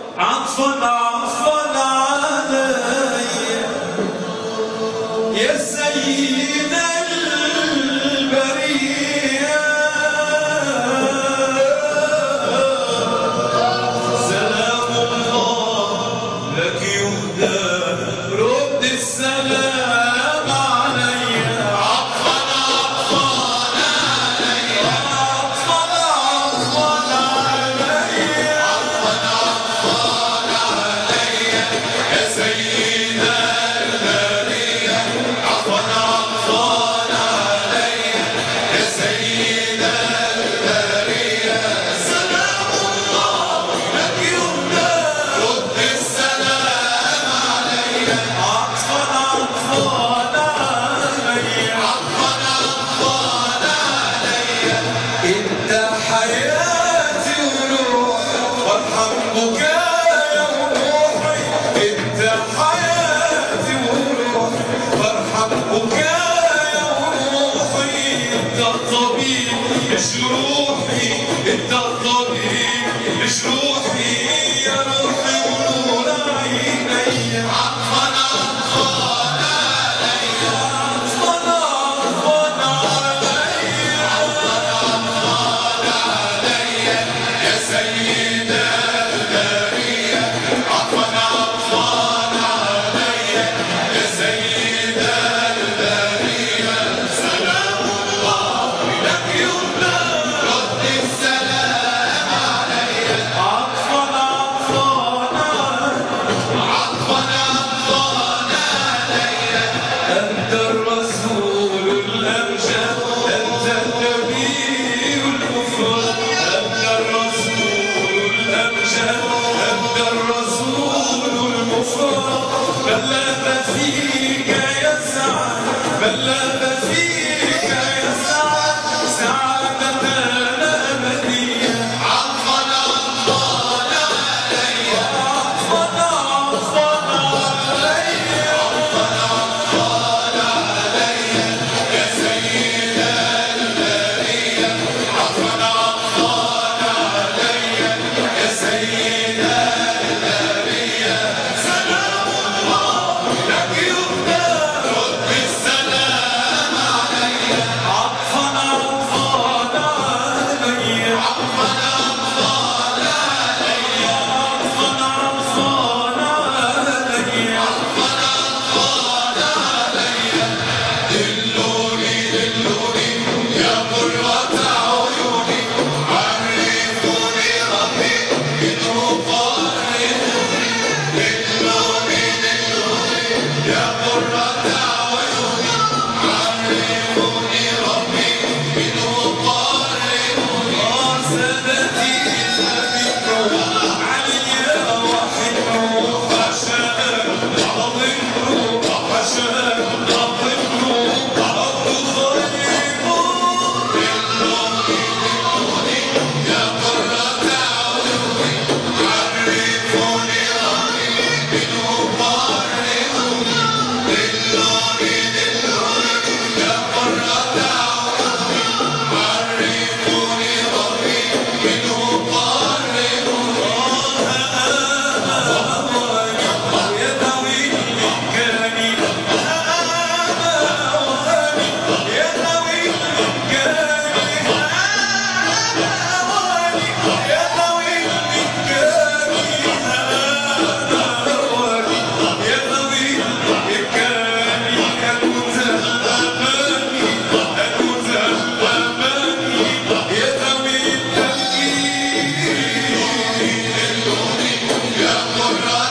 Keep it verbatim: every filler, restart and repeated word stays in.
عطفا عطفا علي يا سيد البرية سلام الله لك يهدى رد السلام علي عطفا عطفا علي عطفا عطفا علي عطفا عطفا علي يا سيد البرية عطفا عطفا علي يا سيد البرية سلام الله لك يهدى رد السلام علي عطفا عطفا علي عطفا عطفا علي انت حياتي وروحي وارحم بكايا وروحي انت حياتي وروحي وارحم بكايا وروحي انت الطبيب جروحي انت الطبيب جروحي يا روحي ونور عيني عطفا عطفا علي عطفا عطفا علي عطفا عطفا علي يا سيد البرية عطفا عطفا علي يا سيد البرية سلام الله لك يهدى رد السلام علي عطفا عطفا عطفا عطفا علي أنت الرسول الأمجد أنت النبي المفرد أنت الرسول الأمجد أنت الرسول المفرد بلغ فيك يسعد بلغ فيك يسعد سعادتنا أبدية عطفا عطفا علي عطفا عطفا علي عطفا عطفا علي يا سيد البرية عطفا عطفا علي يا سيد البرية سلام الله لك يهدى رد السلام علي عطفا عطفا علي عطفا عطفا علي عطفا عطفا علي عطفا عطفا علي دلوني دلوني يا قرة عيوني عرفوني ربي منه قربوني دلوني دلوني يا قرة عيوني عرفوني ربي منه قربوني سادتي سبيكم علي وحكم حشاء عظموا حشاء عظموا عرض خيركم دلوني دلوني يا قرة عيوني عرفوني ربي منه قربوني دلوني دلوني يا قرة عيوني عرفوني ربي منه قربوني يا ذوي الإمكان يا ذوي الإمكان يا ذوي الإمكان يا ذوي الإمكان أنت الأماني أنت الأماني يا ذوي التمكين يا قرة